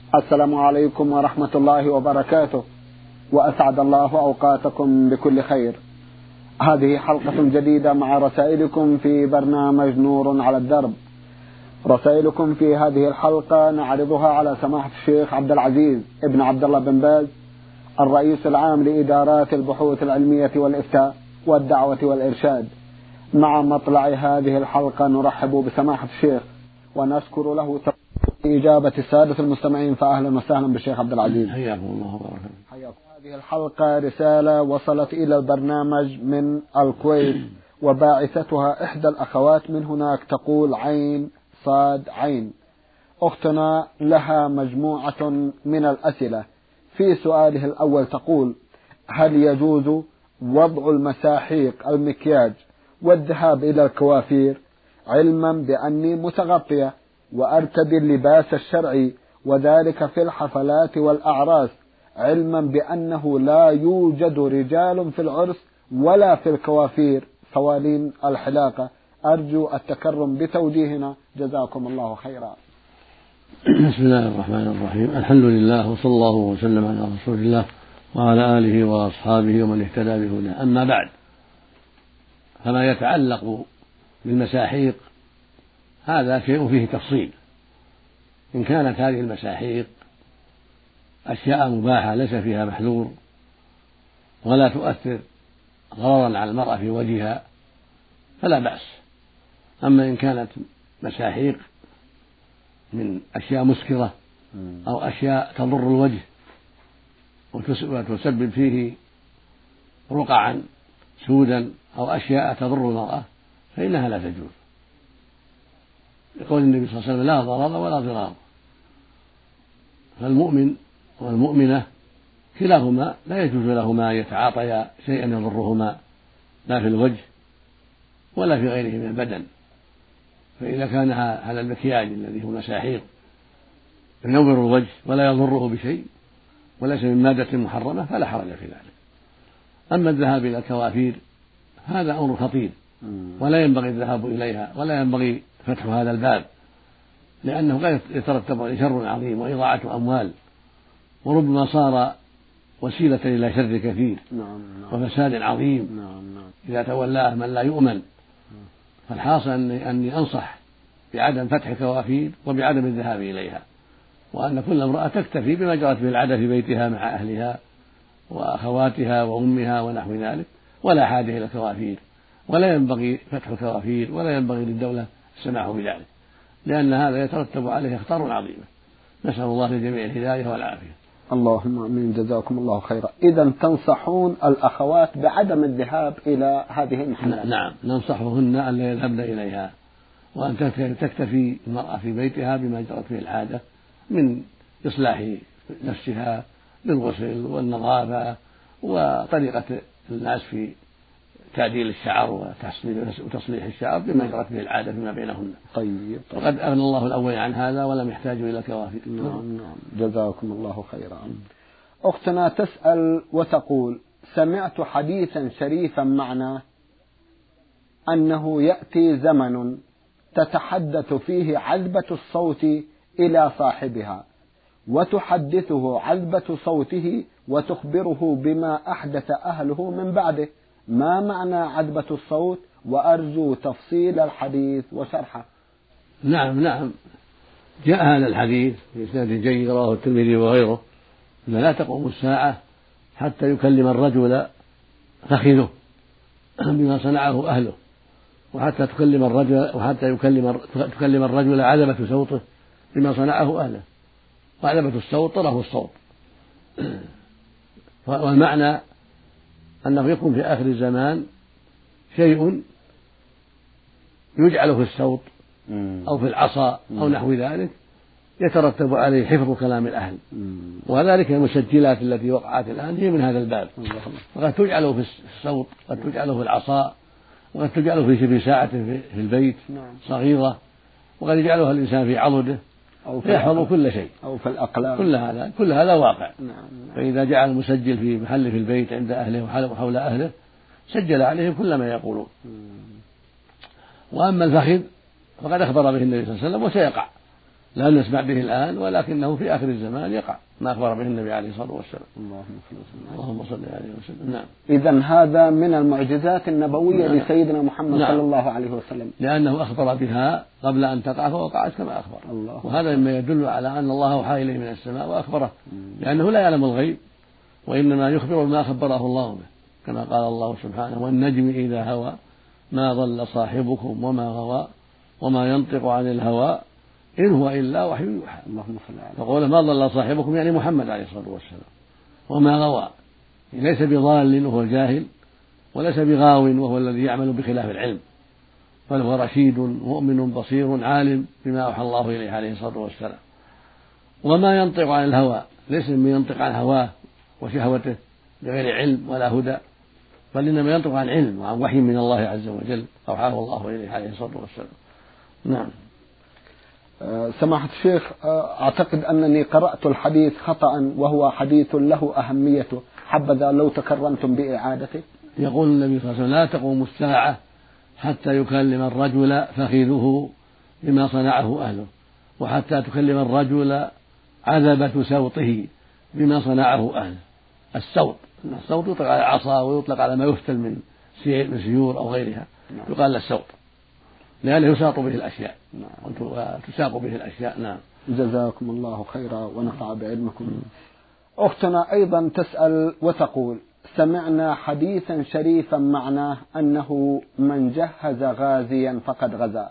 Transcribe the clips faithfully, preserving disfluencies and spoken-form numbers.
السلام عليكم ورحمة الله وبركاته، وأسعد الله أوقاتكم بكل خير. هذه حلقة جديدة مع رسائلكم في برنامج نور على الدرب. رسائلكم في هذه الحلقة نعرضها على سماحة الشيخ عبد العزيز ابن عبد الله بن باز، الرئيس العام لإدارات البحوث العلمية والإفتاء والدعوة والإرشاد. مع مطلع هذه الحلقة نرحب بسماحة الشيخ ونشكر له إجابة السادة المستمعين، فأهلا وسهلا بالشيخ عبد العزيز. حياكم الله وبارك. حياكم. هذه الحلقة رسالة وصلت إلى البرنامج من الكويت، وباعثتها إحدى الأخوات من هناك، تقول عين صاد عين. أختنا لها مجموعة من الأسئلة. في سؤاله الأول تقول: هل يجوز وضع المساحيق المكياج والذهاب إلى الكوافير، علما بأني متغطية وأرتدي اللباس الشرعي، وذلك في الحفلات والأعراس، علما بأنه لا يوجد رجال في العرس ولا في الكوافير صوالين الحلاقة؟ أرجو التكرم بتوجيهنا، جزاكم الله خيرا. بسم الله الرحمن الرحيم. الحمد لله، وصلى الله وسلم على رسول الله وعلى آله وأصحابه ومن اهتدى بهداه. أما بعد، فما يتعلق بالمساحيق هذا شيء فيه تفصيل. إن كانت هذه المساحيق أشياء مباحة ليس فيها محذور ولا تؤثر ضررا على المرأة في وجهها فلا بأس. أما إن كانت مساحيق من أشياء مسكرة أو أشياء تضر الوجه وتسبب فيه رقعا سودا أو أشياء تضر المرأة فإنها لا تجوز، يقول النبي صلى الله عليه وسلم: لا ضرر ولا ضرار. فالمؤمن والمؤمنة كلاهما لا يجوز لهما أن يتعاطيا شيئا يضرهما لا في الوجه ولا في غيره من البدن. فإذا كان هذا المكياج الذي هو مساحيق ينور الوجه ولا يضره بشيء وليس من مادة محرمة فلا حرج في ذلك. أما الذهاب إلى الكوافير هذا أمر خطير، ولا ينبغي الذهاب إليها ولا ينبغي فتح هذا الباب، لأنه قد يترتب عليه شر عظيم وإضاعة أموال، وربما صار وسيلة إلى شر كثير وفساد عظيم إذا تولاه من لا يؤمن. فالحاصل أني أنصح بعدم فتح الكوافير وبعدم الذهاب إليها، وأن كل امرأة تكتفي بما جرت به العادة في بيتها مع أهلها وأخواتها وأمها ونحو ذلك، ولا حاجة إلى الكوافير، ولا ينبغي فتح الكوافير ولا ينبغي للدولة السماح بذلك، لأن هذا يترتب عليه أخطار عظيمة. نسأل الله للجميع الهداية والعافية. اللهم آمين، جزاكم الله خيرا. إذا تنصحون الأخوات بعدم الذهاب إلى هذه المحلات؟ نعم، ننصحهن أن لا يذهبن إليها، وأن تكتفي المرأة في بيتها بما جرت به العادة من إصلاح نفسها بالغسل والنظافة وطريقة الناس في تعديل الشعر وتصليح الشعر بما جرت به العادة فيما بينهن. طيب. وقد أغنى الله الأول عن هذا ولم يحتاجوا إلى كوافير. نعم نعم، جزاكم الله خيرا. أختنا تسأل وتقول: سمعت حديثا شريفا معناه أنه يأتي زمن تتحدث فيه عذبة الصوت إلى صاحبها وتحدثه عذبة صوته وتخبره بما أحدث أهله من بعده. ما معنى عذبة الصوت؟ وأرجو تفصيل الحديث وشرحه. نعم نعم، جاء هذا الحديث بإسناد جيد رواه الترمذي وغيره: أن لا تقوم الساعة حتى يكلم الرجل فخذه بما صنعه أهله، وحتى تكلم الرجل وحتى يكلم تكلم الرجل عذبة صوته بما صنعه أهله. وعذبة الصوت طرف الصوت. والمعنى أنه يكون في آخر الزمان شيء يجعل في الصوت أو في العصا أو نحو ذلك يترتب عليه حفظ كلام الأهل، وذلك المسجلات التي وقعت الآن هي من هذا الباب. وقد تجعل في الصوت، قد تجعل في العصا، وقد تجعل في شبه ساعة في البيت صغيرة، وقد يجعلها الإنسان في عضده يحفظ كل شيء أو في الأقلام. كل هذا كل هذا واقع. نعم. فإذا جعل المسجل في محل في البيت عند أهله وحول أهله سجل عليهم كل ما يقولون. وأما الفخذ فقد أخبر به النبي صلى الله عليه وسلم وسيقع، لا نسمع به الآن، ولكنه في آخر الزمان يقع ما أخبر به النبي عليه الصلاة والسلام. اللهم صل عليه وسلم. نعم. إذن هذا من المعجزات النبوية نعم. لسيدنا محمد نعم. صلى الله عليه وسلم، لأنه أخبر بها قبل أن تقع فوقعت كما أخبر الله. وهذا مما يدل على أن الله أوحى إليه من السماء وأخبره، لأنه لا يعلم الغيب، وإنما يخبر ما خبره الله به، كما قال الله سبحانه: والنجم إذا هوى ما ضل صاحبكم وما غوى وما ينطق عن الهوى إن هو إلا وحي يوحى. اللهم صل عليه. فقول ما ضل صاحبكم يعني محمد عليه الصلاة والسلام، وما غوى ليس بضال وهو الجاهل، وليس بغاو وهو الذي يعمل بخلاف العلم، بل هو رشيد مؤمن بصير عالم بما أوحى الله إليه عليه الصلاة والسلام. وما ينطق عن الهوى ليس من ينطق عن هواه وشهوته بغير علم ولا هدى، بل إنما ينطق عن علم وعن وحي من الله عز وجل أوحاه الله إليه عليه الصلاة والسلام. نعم. سماحة الشيخ، أعتقد أنني قرأت الحديث خطأ وهو حديث له أهميته، حبذا لو تكرمتم بإعادته. يقول النبي صلى الله عليه وسلم: لا تقوم الساعة حتى يكلم الرجل فخذه بما صنعه أهله، وحتى تكلم الرجل عذبة سوطه بما صنعه أهله. السوط السوط يطلق على العصا ويطلق على ما يفتل من سيور أو غيرها، يقال له السوط لأنه يساط به الأشياء وتساق به الأشياء. نعم. جزاكم الله خيرا ونفع بعلمكم. أختنا أيضا تسأل وتقول: سمعنا حديثا شريفا معناه أنه من جهز غازيا فقد غزا،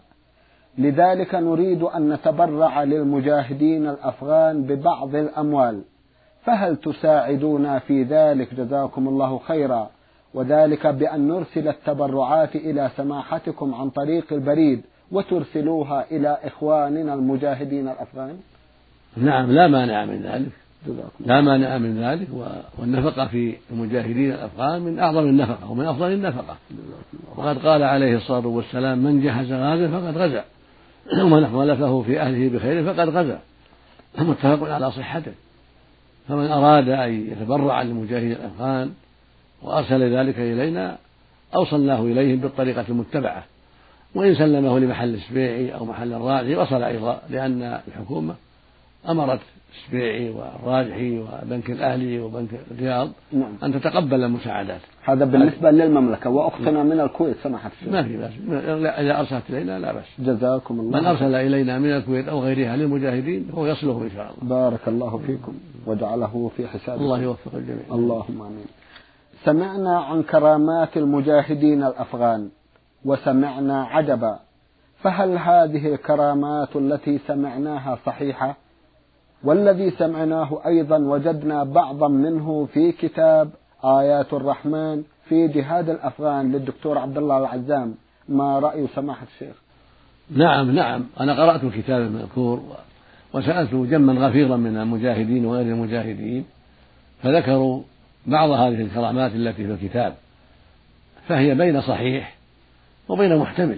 لذلك نريد أن نتبرع للمجاهدين الأفغان ببعض الأموال، فهل تساعدونا في ذلك جزاكم الله خيرا، وذلك بأن نرسل التبرعات إلى سماحتكم عن طريق البريد وترسلوها إلى إخواننا المجاهدين الأفغان؟ نعم، لا مانع من ذلك، لا مانع من ذلك. والنفقة في المجاهدين الأفغان من أعظم النفقة ومن أفضل النفقة، وقد قال عليه الصلاة والسلام: من جهز غازا فقد غزا، ومن خلفه في أهله بخير فقد غزا، متفق على صحته. فمن أراد أن يتبرع للمجاهدين الأفغان وأرسل ذلك إلينا أوصلناه إليهم بالطريقة المتبعة، وإن سلمه لمحل السبيعي أو محل الراجحي وصل أيضا، لأن الحكومة أمرت السبيعي والراجحي وبنك الأهلي وبنك الرياض نعم. أن تتقبل المساعدات. هذا بالنسبة للمملكة. وأختنا نعم. من الكويت سمحت الشيخ، ما في بأس، إذا أرسلت إلينا لا بأس. جزاكم الله. من أرسل إلينا من الكويت أو غيرها للمجاهدين هو يصله إن شاء الله. بارك الله فيكم وجعله في حسابكم. الله يوفق الجميع. اللهم آمين. سمعنا عن كرامات المجاهدين الأفغان وسمعنا عجبا، فهل هذه الكرامات التي سمعناها صحيحة؟ والذي سمعناه أيضا وجدنا بعضا منه في كتاب آيات الرحمن في جهاد الأفغان للدكتور عبد الله العزام، ما رأي سماحة الشيخ؟ نعم نعم، أنا قرأت الكتاب المذكور وسألت جما غفيرا من المجاهدين وغير المجاهدين، فذكروا بعض هذه الكرامات التي في الكتاب، فهي بين صحيح وبين محتمل،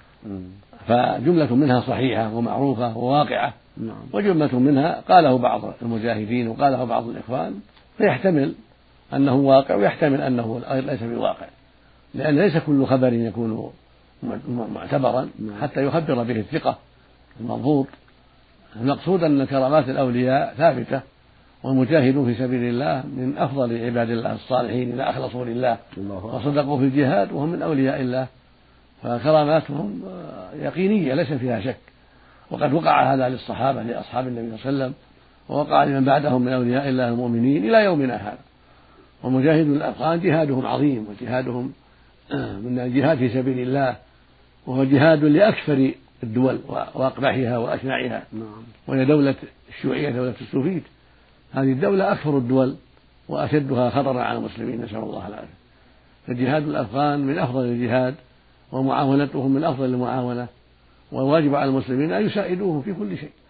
فجملة منها صحيحة ومعروفة وواقعة، وجملة منها قاله بعض المجاهدين وقاله بعض الإخوان، فيحتمل أنه واقع ويحتمل أنه ليس بواقع، لأن ليس كل خبر يكون معتبرا حتى يخبر به الثقة المضبوط. المقصود أن كرامات الأولياء ثابتة، والمجاهدون في سبيل الله من أفضل عباد الله الصالحين إذا أخلصوا لله وصدقوا في الجهاد وهم من أولياء الله، فكراماتهم يقينية ليس فيها شك. وقد وقع هذا للصحابة لأصحاب النبي صلى الله عليه وسلم، ووقع لمن بعدهم من أولياء الله المؤمنين إلى يومنا هذا. ومجاهدون الأفغان جهادهم عظيم، وجهادهم من الجهاد في سبيل الله، وهو جهاد لأكثر الدول وأقبحها وأشنعها، وهي دولة الشيوعية دولة السوفيت. هذه الدولة أكثر الدول وأشدها خطرا على المسلمين، نسأل الله العافية. فجهاد الأفغان من أفضل الجهاد، ومعاونتهم من أفضل المعاونة، والواجب على المسلمين أن يساعدوهم في كل شيء،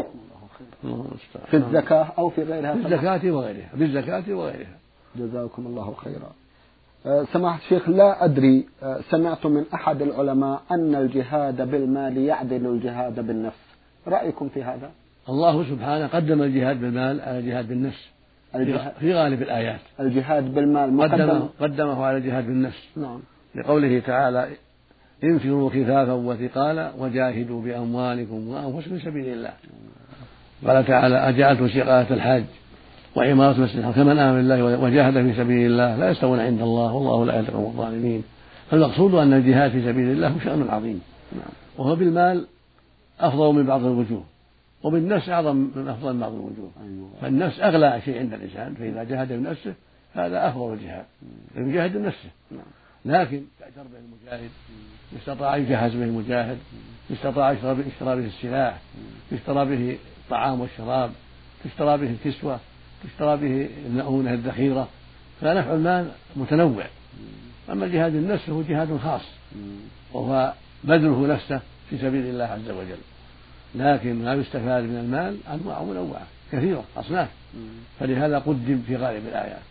في الزكاة أو في غيرها، في الزكاة وغيرها، في الزكاة وغيرها. جزاكم الله خيرا. سماحة الشيخ، لا أدري، سمعت من أحد العلماء أن الجهاد بالمال يعدل الجهاد بالنفس، رأيكم في هذا؟ الله سبحانه قدم الجهاد بالمال على الجهاد بالنفس الجهاد في غالب الآيات. الجهاد بالمال مقدم قدمه, قدمه على الجهاد بالنفس، نعم، لقوله تعالى: انفروا خفافا وثقالا وجاهدوا بأموالكم وأنفسكم في سبيل الله. قال تعالى أجعلتم سقاية الحاج وعمارة المسجد الحرام كمن آمن بالله وجاهد في سبيل الله لا يستوون عند الله والله لا يهدي القوم الظالمين. فالمقصود أن الجهاد في سبيل الله شأن عظيم، وهو بالمال أفضل من بعض الوجوه، وبالنفس أعظم من أفضل من بعض الوجوه. فالنفس أغلى شيء عند الإنسان، فإذا جاهد بنفسه هذا أفضل الجهاد، يجاهد بنفسه. لكن يأجر به المجاهد، يستطاع يجهز به المجاهد، يستطاع يشترى به السلاح، يشترى به الطعام والشراب، تشترى به الكسوة، تشترى به المؤونة الذخيرة، فنفع المال متنوع. أما الجهاد النفس هو جهاد خاص، وهو بذله نفسه في سبيل الله عز وجل. لكن ما يستفاد من المال أنواع منوعة كثيرة أصناف، فلهذا قدم في غالب الآيات.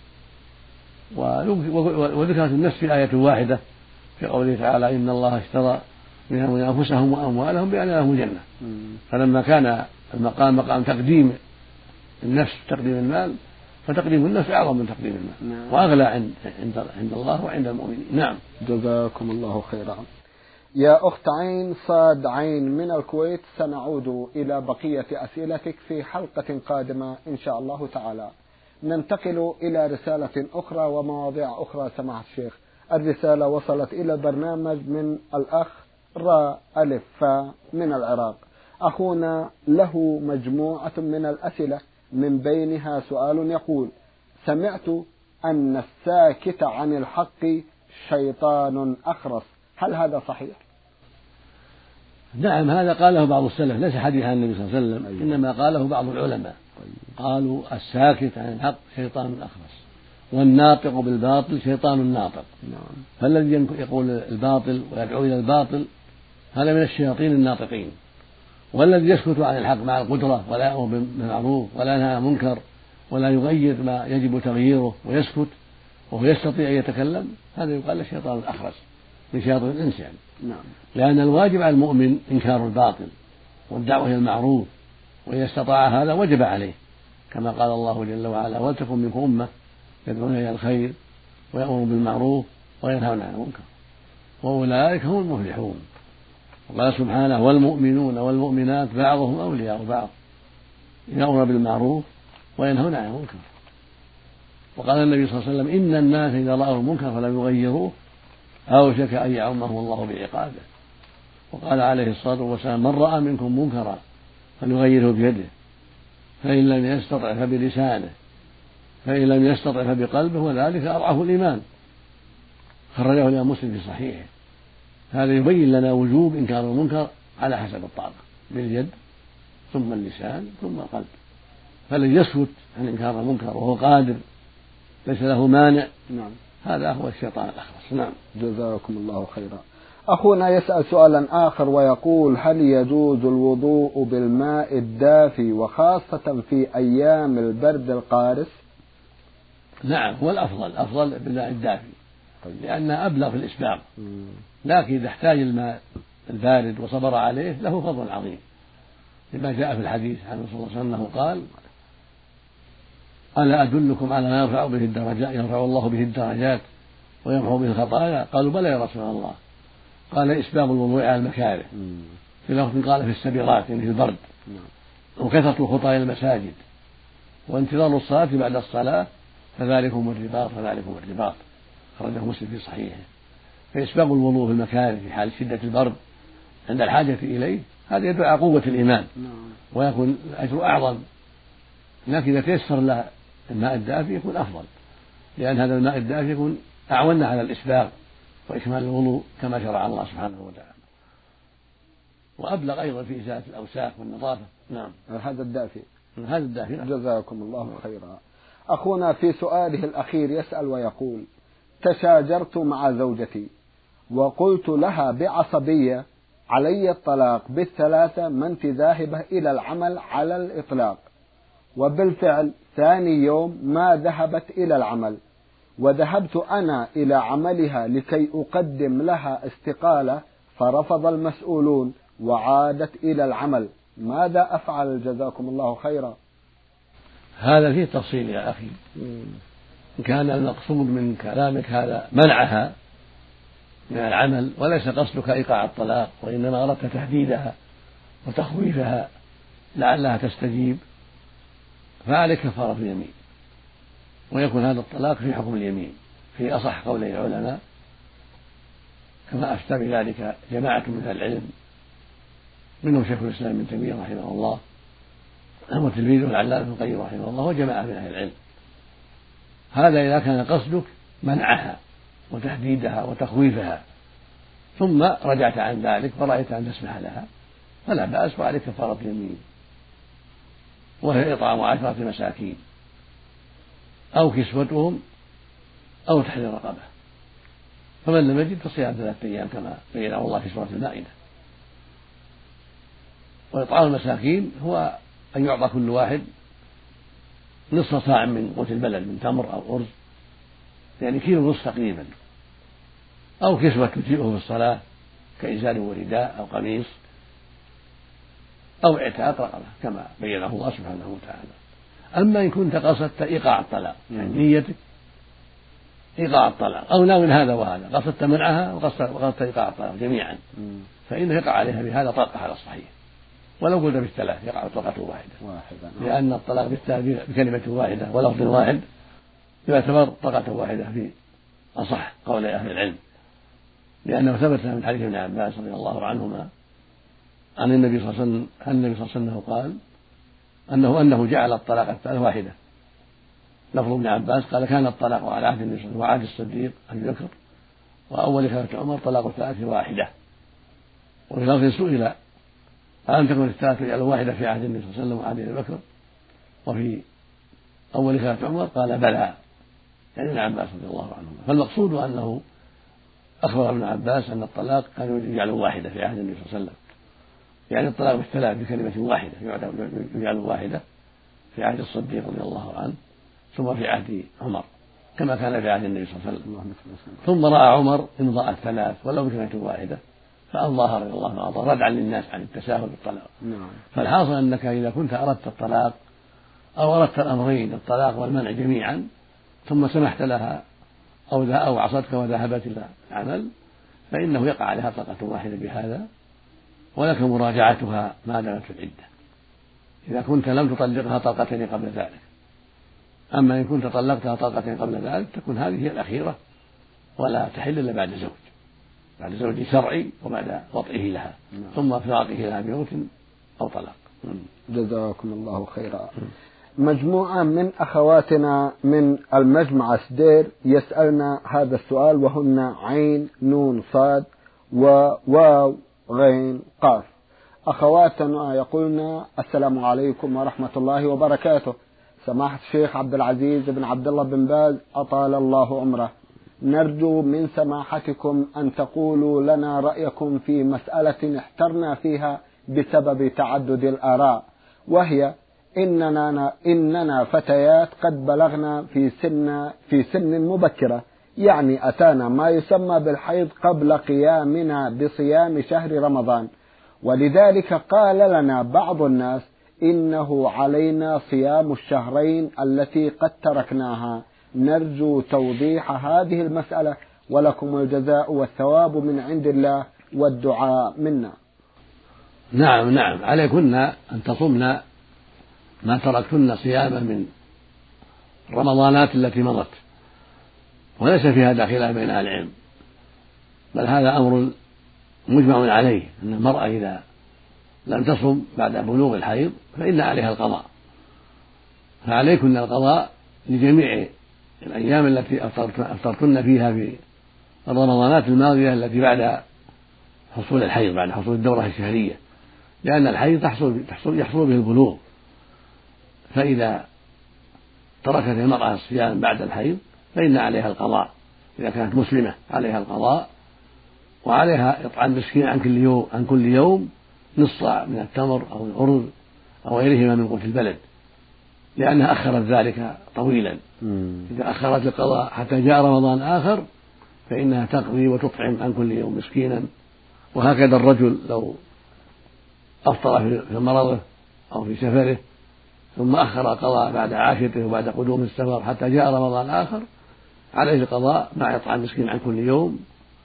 وذكرت النفس في آية واحدة في قوله تعالى إن الله اشترى من أنفسهم وأموالهم بأن لهم الجنة. فلما كان المقام مقام تقديم النفس تقديم المال، فتقديم النفس أعظم من تقديم المال، نعم. وأغلى عند عند الله وعند المؤمنين. نعم. جزاكم الله خيرا. يا أخت عين صاد عين من الكويت، سنعود إلى بقية أسئلتك في حلقة قادمة إن شاء الله تعالى. ننتقل إلى رسالة أخرى ومواضيع أخرى. سماحة الشيخ، الرسالة وصلت إلى البرنامج من الأخ را ألف فا من العراق. أخونا له مجموعة من الأسئلة، من بينها سؤال يقول: سمعت أن الساكت عن الحق شيطان أخرس، هل هذا صحيح؟ نعم، هذا قاله بعض السلف، ليس حديث عن النبي صلى الله عليه وسلم. أيوة. إنما قاله بعض العلماء. أيوة. قالوا الساكت عن الحق شيطان أخرس، والناطق بالباطل شيطان ناطق. نعم. فالذي يقول الباطل ويدعو إلى الباطل هذا من الشياطين الناطقين، والذي يسكت عن الحق مع القدرة ولا يأمر بالمعروف ولا ينهى عن المنكر ولا يغير ما يجب تغييره ويسكت وهو يستطيع أن يتكلم، هذا يقال له شيطان الأخرس من شياطين الإنس يعني. نعم. لأن الواجب على المؤمن إنكار الباطل والدعوة إلى المعروف، وإذا استطاع هذا وجب عليه، كما قال الله جل وعلا: ولتكن منكم أمة يدعون إلى الخير ويأمرون بالمعروف وينهون عن المنكر وأولئك هم المفلحون. وقال سبحانه: والمؤمنون والمؤمنات بعضهم أولياء بعض يأمرون بالمعروف وينهون عن المنكر. وقال النبي صلى الله عليه وسلم: إن الناس إذا رأوا المنكر فلم يغيروه أوشك أن يعمهم الله بعقابه. وقال عليه الصلاة والسلام: من رأى منكم منكرا فليغيره بيده، فإن لم يستطع فبلسانه، فإن لم يستطع فبقلبه، وذلك أضعف الإيمان. خرجه الإمام مسلم في صحيحه. هذا يبين لنا وجوب إنكار المنكر على حسب الطاقة، باليد ثم اللسان ثم القلب. فالذي يسكت عن إنكار المنكر وهو قادر ليس له مانع، نعم، هذا هو الشيطان الأخرس. نعم. جزاكم الله خيرا. أخونا يسأل سؤالا آخر ويقول: هل يجوز الوضوء بالماء الدافي وخاصة في أيام البرد القارس؟ نعم، هو الأفضل الأفضل بالماء الدافي، لأنه أبلغ في الإسباغ. لكن إذا احتاج الماء البارد وصبر عليه له فضل عظيم، لما جاء في الحديث عن الرسول صلى الله عليه وسلم أنه قال: ألا أدلكم على ما يرفع به الدرجات يرفع الله به الدرجات ويمحو به الخطايا؟ قالوا: بلى يا رسول الله. قال: إسباغ الوضوء على المكاره، في لفظ قال: في السبيغات، يعني في البرد، وكثرة الخطى إلى المساجد، وانتظار الصلاة بعد الصلاة، فذلكم الرباط فذلكم الرباط. خرجه مسلم في صحيحه. فإسباغ الوضوء في المكاره في حال شدة البرد عند الحاجة إليه هذا يدل على قوة الإيمان، ويكون الأجر أعظم. لكن إذا تيسر له الماء الدافي يكون أفضل، لأن هذا الماء الدافي يكون أعون على الإسباغ وإكمال الوضوء كما شرع الله سبحانه وتعالى، وأبلغ أيضا في إزالة الأوساخ والنظافة. نعم، هذا الدافي. هذا الدافي. نعم. جزاكم الله خيرا. أخونا في سؤاله الأخير يسأل ويقول: تشاجرت مع زوجتي وقلت لها بعصبية: علي الطلاق بالثلاثة، ما انت ذاهبة إلى العمل على الإطلاق. وبالفعل ثاني يوم ما ذهبت إلى العمل، وذهبت أنا إلى عملها لكي أقدم لها استقالة، فرفض المسؤولون وعادت إلى العمل. ماذا أفعل جزاكم الله خيرا؟ هذا فيه تفصيل يا أخي. إن كان المقصود من كلامك هذا منعها من العمل وليس قصدك إيقاع الطلاق، وإنما أردت تهديدها وتخويفها لعلها تستجيب، فعليك كفارة اليمين، ويكون هذا الطلاق في حكم اليمين في أصح قولي العلماء، كما أفتى بذلك جماعة من أهل العلم منهم شيخ الإسلام ابن تيمية رحمه الله وتلميذه العلامة ابن القيم رحمه الله وجماعة من أهل العلم. هذا إذا كان قصدك منعها وتهديدها وتخويفها ثم رجعت عن ذلك ورأيت أن تسمح لها فلا بأس، وعليك كفارة اليمين، وهي إطعام عشرة مساكين أو كسوتهم أو تحرير رقبة، فمن لم يجد فصيام ثلاثة أيام كما بينه الله في سورة المائدة. وإطعام المساكين هو أن يعطى كل واحد نصف صاع من قوت البلد من تمر أو أرز، يعني كيلو ونصف تقريبا، أو كسوة تجيئه في الصلاة كإزار ورداء أو قميص، أو اعتاق رقبة كما بينه الله سبحانه وتعالى. أما إن كنت قصدت إيقاع الطلاق، يعني نيتك إيقاع الطلاق أو ناوي هذا وهذا، قصدت منعها وقصدت إيقاع الطلاق جميعا، فإنه يقع عليها بهذا طلقة على الصحيح، ولو قلت بالثلاث يقع طلقة واحدة، لأن الطلاق بالثلاث بكلمة واحدة ولفظ واحد يعتبر طلقة واحدة في أصح قول أهل العلم، لأنه ثبت من حديث ابن عباس رضي الله عنهما عن النبي صلى الله عليه وسلم أن النبي صلى الله عليه وسلم قال أنه أنه جعل الطلاق الثلاث واحدة. لفظ ابن عباس قال كان الطلاق على عهد النبي صلى الله عليه وسلم وعهد الصديق أبي بكر وأول خلافة عمر طلاق الثلاث واحدة. وفي لفظ سئل ألم تكن الثلاث يجعل واحدة في عهد النبي صلى الله عليه وسلم وعهد أبي بكر وفي أول خلافة عمر قال بلى، يعني ابن عباس رضي الله عنهما. فالمقصود أنه أخبر ابن عباس أن الطلاق كانوا يجعلوا واحدة في عهد النبي صلى الله عليه وسلم، يعني الطلاق بالثلاث بكلمة واحدة يجعل واحدة في عهد الصديق رضي الله عنه، ثم في عهد عمر كما كان في عهد النبي صلى الله عليه وسلم. ثم رأى عمر إمضاء الثلاث ولو بكلمة واحدة فأمضاها رضي الله عنه ردعا للناس عن التساهل بالطلاق. فالحاصل أنك إذا كنت أردت الطلاق أو أردت الأمرين الطلاق والمنع جميعا ثم سمحت لها أو أو عصتك وذهبت إلى العمل فإنه يقع عليها طلقة واحدة بهذا، ولك مراجعتها ما دامت في العدة إذا كنت لم تطلقها طلقتين قبل ذلك. أما إن كنت طلقتها طلقتين قبل ذلك تكون هذه هي الأخيرة ولا تحل إلا بعد زوج، بعد زوج شرعي وبعد وطئه لها ثم فراقه لها بموت أو طلاق. جزاكم الله خيرا. مجموعة من أخواتنا من المجمع سدير يسألنا هذا السؤال، وهن عين نون صاد وواو غين قاف. أخواتنا يقولن السلام عليكم ورحمة الله وبركاته. سماحة الشيخ عبد العزيز بن عبد الله بن باز أطال الله عمره، نرجو من سماحتكم أن تقولوا لنا رأيكم في مسألة احترنا فيها بسبب تعدد الآراء، وهي إننا إننا فتيات قد بلغنا في سن في سن مبكرة، يعني أتانا ما يسمى بالحيض قبل قيامنا بصيام شهر رمضان، ولذلك قال لنا بعض الناس إنه علينا صيام الشهرين التي قد تركناها. نرجو توضيح هذه المسألة، ولكم الجزاء والثواب من عند الله والدعاء منا. نعم نعم عليكن أن تصمن ما تركتن صياما من رمضانات التي مضت، وليس في هذا خلاف بين أهل العلم، بل هذا أمر مجمع عليه أن المرأة إذا لم تصم بعد بلوغ الحيض فإن عليها القضاء، فعليكن القضاء لجميع الأيام التي أفطرتن فيها في الرمضانات الماضية التي بعد حصول الحيض، بعد حصول الدورة الشهرية، لأن الحيض تحصل يحصل به البلوغ، فإذا تركت المرأة الصيام بعد الحيض فإن عليها القضاء، إذا كانت مسلمة عليها القضاء، وعليها إطعام مسكين عن كل يوم عن كل يوم نصف صاع من التمر أو الأرز أو غيرهما من قوت البلد، لأنها أخرت ذلك طويلا. إذا أخرت القضاء حتى جاء رمضان آخر فإنها تقضي وتطعم عن كل يوم مسكينا. وهكذا الرجل لو أفطر في مرضه أو في سفره ثم أخر القضاء بعد عاشرته وبعد قدوم السفر حتى جاء رمضان آخر عليه القضاء مع إطعام مسكين عن كل يوم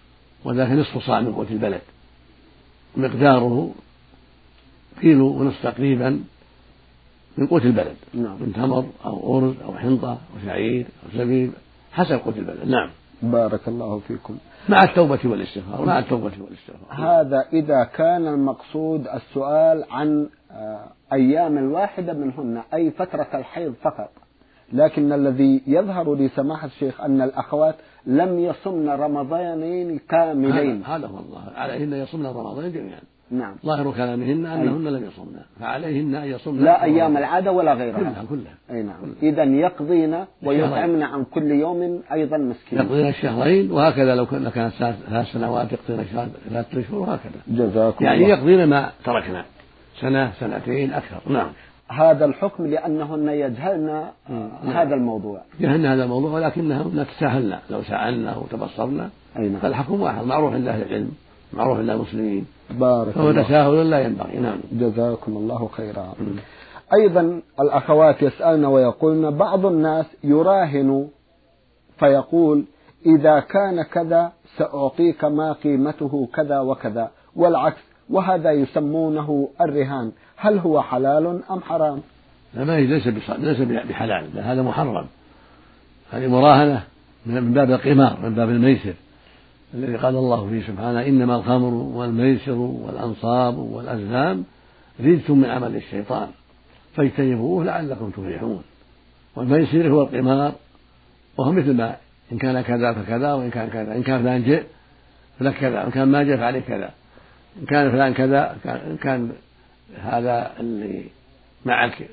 وذاك نصف صاع من قوت البلد، مقداره كيلو ونصف تقريبا من قوت البلد، نعم. من تمر أو أرز أو حنطة أو شعير أو زبيب حسب قوت البلد. نعم. بارك الله فيكم. مع التوبة والاستغفار، مع التوبة والاستغفار. هذا إذا كان المقصود السؤال عن أيام الواحدة منهن، أي فترة الحيض فقط. لكن الذي يظهر لسماحة الشيخ أن الأخوات لم يصمن رمضانين كاملين. هذا هو الله، عليهن يصمن رمضان جميعا. نعم. ظاهر كلامهن أنهن لم يصمن، فعليهن أن يصمن لا أيام العادة ولا غيرها كلها كلها. أي نعم. إذن يقضين ويطعمن عن كل يوم أيضا مسكين. يقضين الشهرين، وهكذا لو كانت ثلاث سنوات يقضين الشهر ثلاثة أشهر وهكذا. جزاكم يعني الله. يقضين ما تركنا سنة سنتين أكثر. نعم. هذا الحكم لأنهن يجهلن هذا الموضوع. يجهلن هذا الموضوع، ولكنهن تساهلن لو سألنا وتبصرنا. نعم. فالحكم واحد، معروف عند أهل العلم، معروف عند المسلمين. بارك فهو الله. تساهل لا ينبغي. نعم. جزاكم الله خيرا. م. أيضا الأخوات يسألن ويقولن بعض الناس يراهن فيقول إذا كان كذا سأعطيك ما قيمته كذا وكذا، والعكس، وهذا يسمونه الرهان. هل هو حلال أم حرام؟ لا، ليس ليس بحلال، هذا محرم. هذه مراهنة من باب القمار، من باب الميسر الذي قال الله فيه سبحانه إنما الخمر والميسر والأنصاب والأزلام رجس من عمل الشيطان فاجتنبوه لعلكم تفلحون. والميسر هو القمار، وهو مثل ما إن كان كذا فكذا، وإن كان كذا، إن كان فلان جاء فلك كذا، وإن كان ما جاء فعليه كذا، إن كان فلان كذا، إن كان هذا اللي معك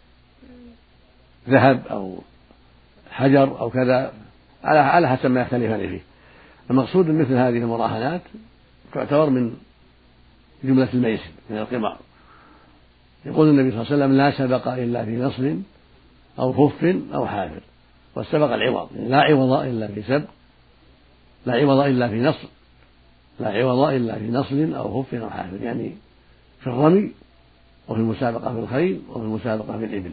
ذهب أو حجر أو كذا، على حسب ما يختلفان فيه. المقصود مثل هذه المراهنات تعتبر من جملة الميسر، من القمار. يقول النبي صلى الله عليه وسلم لا سبق إلا في نصر أو خف أو حافر، والسبق العوض، يعني لا عوض إلا في سبق، لا عوض إلا في نصر، لا عوض إلا في نصر أو خف أو حافر، يعني في الرمي وفي المسابقة في الخيل وفي المسابقة في الإبل.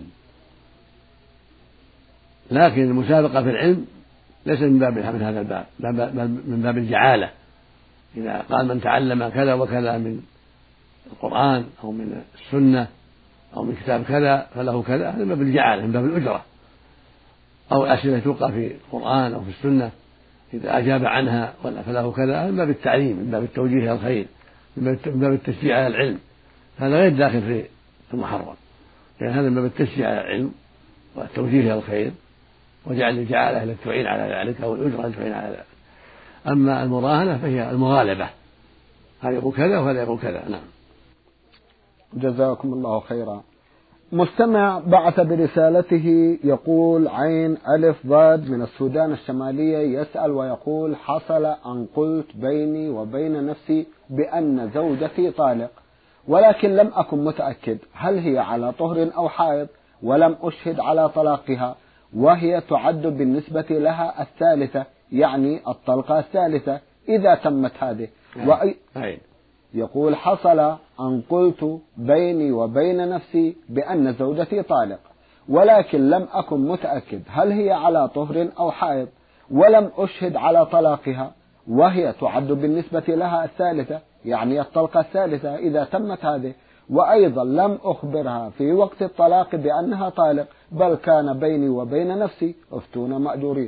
لكن المسابقة في العلم ليس من باب من هذا الباب، من باب الجعالة. إذا قال من تعلم كذا وكذا من القرآن أو من السنة أو من كتاب كذا فله كذا، هذا من باب الجعالة، من باب الأجرة. أو أسئلة تلقى في القرآن أو في السنة إذا أجاب عنها فله كذا، من باب التعليم، من باب التوجيه إلى الخير، من باب التشجيع على العلم. هذا غير داخل في المحرم، لأن يعني هذا من باب التشجيع على العلم والتوجيه إلى الخير، وجعل الجعالة التي تعين على ذلك أو الأجرة التي تعين على ذلك. أما المراهنة فهي المغالبة، هذا يقول كذا وهذا يقول كذا. نعم. جزاكم الله خيرا. مستمع بعث برسالته يقول عين ألف ضاد من السودان الشمالية، يسأل ويقول حصل أن قلت بيني وبين نفسي بأن زوجتي طالق، ولكن لم أكن متأكد هل هي على طهر أو حائض، ولم أشهد على طلاقها، وهي تعد بالنسبة لها الثالثة، يعني الطلقة الثالثة إذا تمت هذه. وأي يقول حصل أن قلت بيني وبين نفسي بأن زوجتي طالق، ولكن لم أكن متأكد هل هي على طهر أو حائض، ولم أشهد على طلاقها، وهي تعد بالنسبة لها الثالثة، يعني الطلقة الثالثة إذا تمت هذه. وأيضا لم أخبرها في وقت الطلاق بأنها طالق، بل كان بيني وبين نفسي أفتون مأجورين.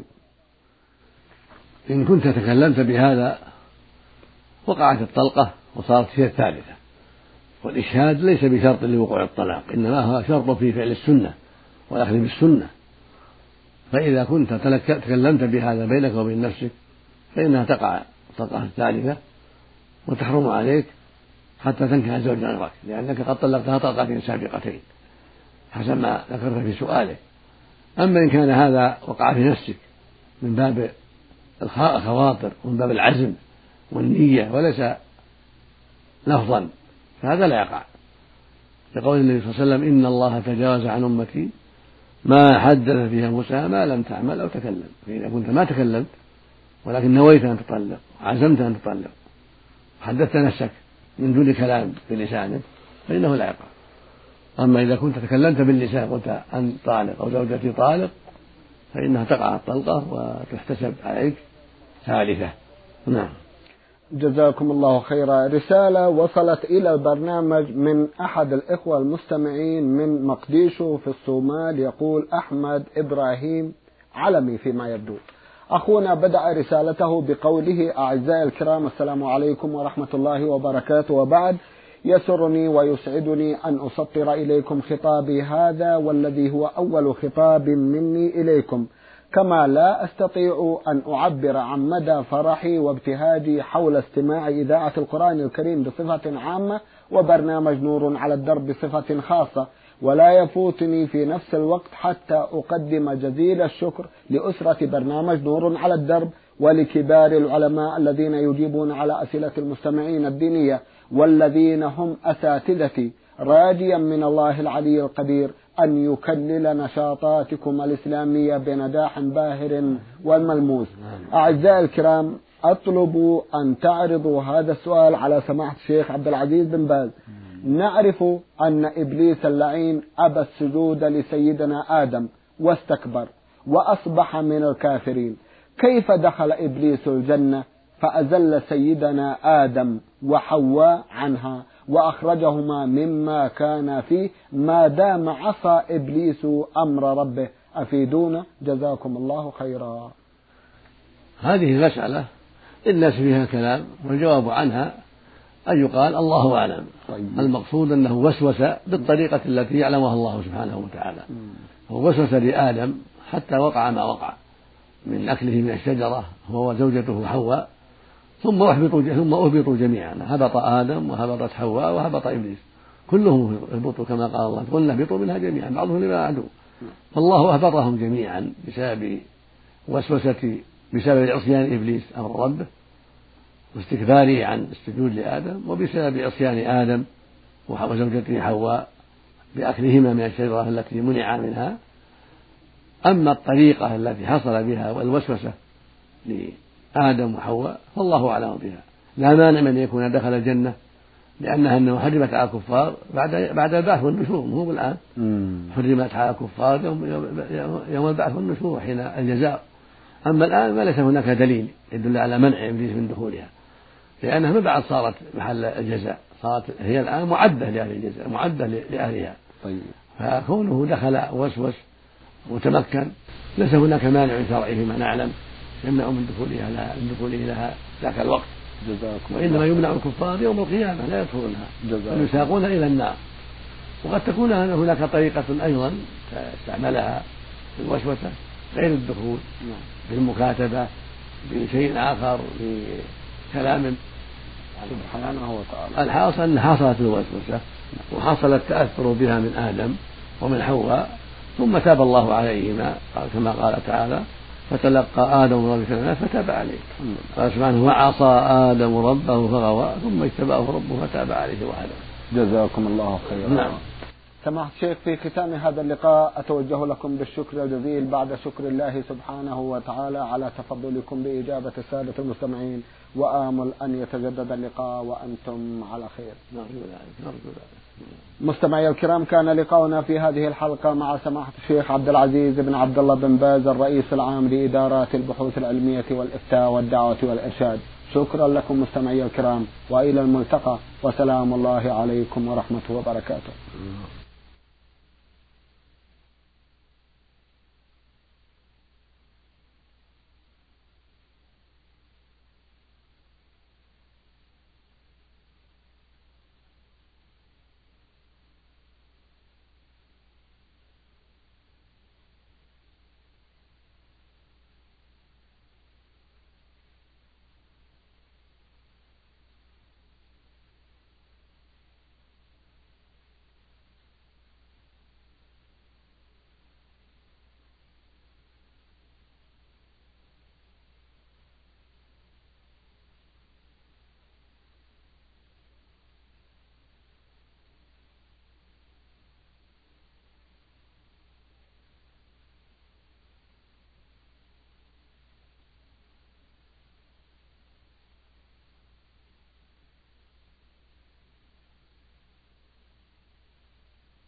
إن كنت تكلمت بهذا وقعت الطلقة وصارت هي الثالثة، والإشهاد ليس بشرط لوقوع الطلاق، إنما هو شرط في فعل السنة والأخذ بالسنة. فإذا كنت تكلمت بهذا بينك وبين نفسك فإنها تقع الطلقة الثالثة وتحرم عليك حتى تنكح زوجا غيرك، لأنك قد طلقتها طلقتين سابقتين حسب ما ذكرت في سؤالك. أما إن كان هذا وقع في نفسك من باب الخواطر ومن باب العزم والنية وليس لفظا فهذا لا يقع، لقول النبي صلى الله عليه وسلم إن الله تجاوز عن أمتي ما حدث فيها موسى ما لم تعمل أو تكلم. فإذا كنت ما تكلمت ولكن نويت أن تطلق، عزمت أن تطلق، حدثت نفسك من دون كلام بلسانك فإنه لا يقع. أما إذا كنت تكلمت باللسان قلت أن طالق أو زوجتي طالق فإنها تقع الطلقة وتحتسب عليك ثالثة. نعم. جزاكم الله خيرا. رسالة وصلت إلى البرنامج من أحد الإخوة المستمعين من مقديشو في الصومال، يقول أحمد إبراهيم علمي فيما يبدو. أخونا بدأ رسالته بقوله: أعزائي الكرام، السلام عليكم ورحمة الله وبركاته، وبعد، يسرني ويسعدني أن أسطر إليكم خطابي هذا والذي هو أول خطاب مني إليكم، كما لا أستطيع أن أعبر عن مدى فرحي وابتهاجي حول استماع إذاعة القرآن الكريم بصفة عامة وبرنامج نور على الدرب بصفة خاصة، ولا يفوتني في نفس الوقت حتى أقدم جزيل الشكر لأسرة برنامج نور على الدرب ولكبار العلماء الذين يجيبون على أسئلة المستمعين الدينية والذين هم أساتذتي، راجيا من الله العلي القدير أن يكلل نشاطاتكم الإسلامية بنجاح باهر والملموس. أعزائي الكرام، أطلب أن تعرضوا هذا السؤال على سماحة الشيخ عبد العزيز بن باز. نعرف أن إبليس اللعين أبى السجود لسيدنا آدم واستكبر وأصبح من الكافرين، كيف دخل إبليس الجنة فأزل سيدنا آدم وحواء عنها وأخرجهما مما كان فيه ما دام عصى إبليس أمر ربه؟ أفيدونا جزاكم الله خيرا. هذه المسألة الناس فيها كلام، والجواب عنها أن يقال الله أعلم. طيب. المقصود أنه وسوس بالطريقة التي يعلمها الله سبحانه وتعالى، هو وسوس لآدم حتى وقع ما وقع من أكله من الشجرة هو وزوجته حواء، ثم أهبطوا ثم أهبطوا جميعا، هبط آدم وهبطت حواء وهبط إبليس، كلهم هبطوا كما قال الله: قلنا اهبطوا منها جميعا بعضهم لما عدو. فالله أهبطهم جميعا بسبب وسوسة بسبب عصيان إبليس أمر ربه واستكباره عن السجود لآدم، وبسبب عصيان آدم وزوجته حواء بأكلهما من الشجرة التي منع منها. أما الطريقة التي حصل بها والوسوسة لآدم وحواء فالله أعلم بها، لا مانع من يكون دخل الجنة، لأنها أنه حرمت على الكفار بعد بعد البعث والنشور، مو الآن. حرمت على الكفار يوم, يوم البعث والنشور حين الجزاء. أما الآن ما ليس هناك دليل يدل على منع إبليس من دخولها، لأنها ما بعد صارت محل الجزاء، صارت هي الآن معدة لأهل الجزاء، معدة لأهلها. طيب. فكونه دخل وسوس وتمكن ليس هناك مانع شرعي فيما نعلم يمنع من دخولها لها من دخوله لها ذاك الوقت، وإنما يمنع الكفار يوم القيامة لا يدخلونها ويساقون إلى النار. وقد تكون هناك طريقة أيضا استعملها في الوسوسة غير الدخول، بالمكاتبة بشيء آخر بكلام سبحانه وتعالى. الحاصل أن حصلت الوسوسة وحصل التأثر بها من آدم ومن حواء، ثم تاب الله عليهما كما قال تعالى: فتلقى آدم ربه كلمات فتاب عليه. قال سبحانه: وعصى آدم ربه فغوى ثم اجتباه ربه فتاب عليه وهدى. جزاكم الله خيرا. نعم. سماحة الشيخ، في ختام هذا اللقاء أتوجه لكم بالشكر الجزيل بعد شكر الله سبحانه وتعالى على تفضلكم بإجابة السادة المستمعين، وآمل أن يتجدد اللقاء وأنتم على خير. مستمعي الكرام، كان لقاؤنا في هذه الحلقة مع سماحة الشيخ عبد العزيز بن عبد الله بن باز، الرئيس العام لإدارات البحوث العلمية والإفتاء والدعوة والإرشاد. شكرا لكم مستمعي الكرام، وإلى الملتقى، وسلام الله عليكم ورحمته وبركاته.